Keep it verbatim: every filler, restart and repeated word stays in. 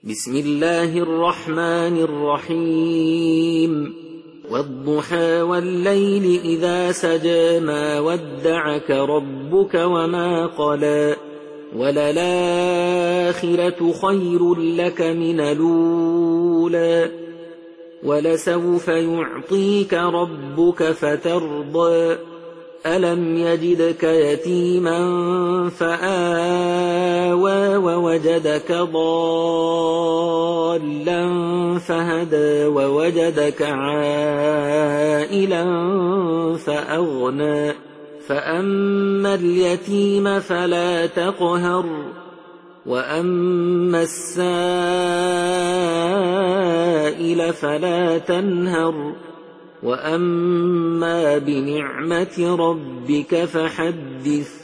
بسم الله الرحمن الرحيم والضحى والليل إذا سجى ما ودعك ربك وما قلى وللآخرة خير لك من الأولى ولسوف يعطيك ربك فترضى ألم يجدك يتيما فآوى ووجدك ضالا فهدى ووجدك عائلا فأغنى فأما اليتيم فلا تقهر وأما السائل فلا تنهر وأما بنعمة ربك فحدث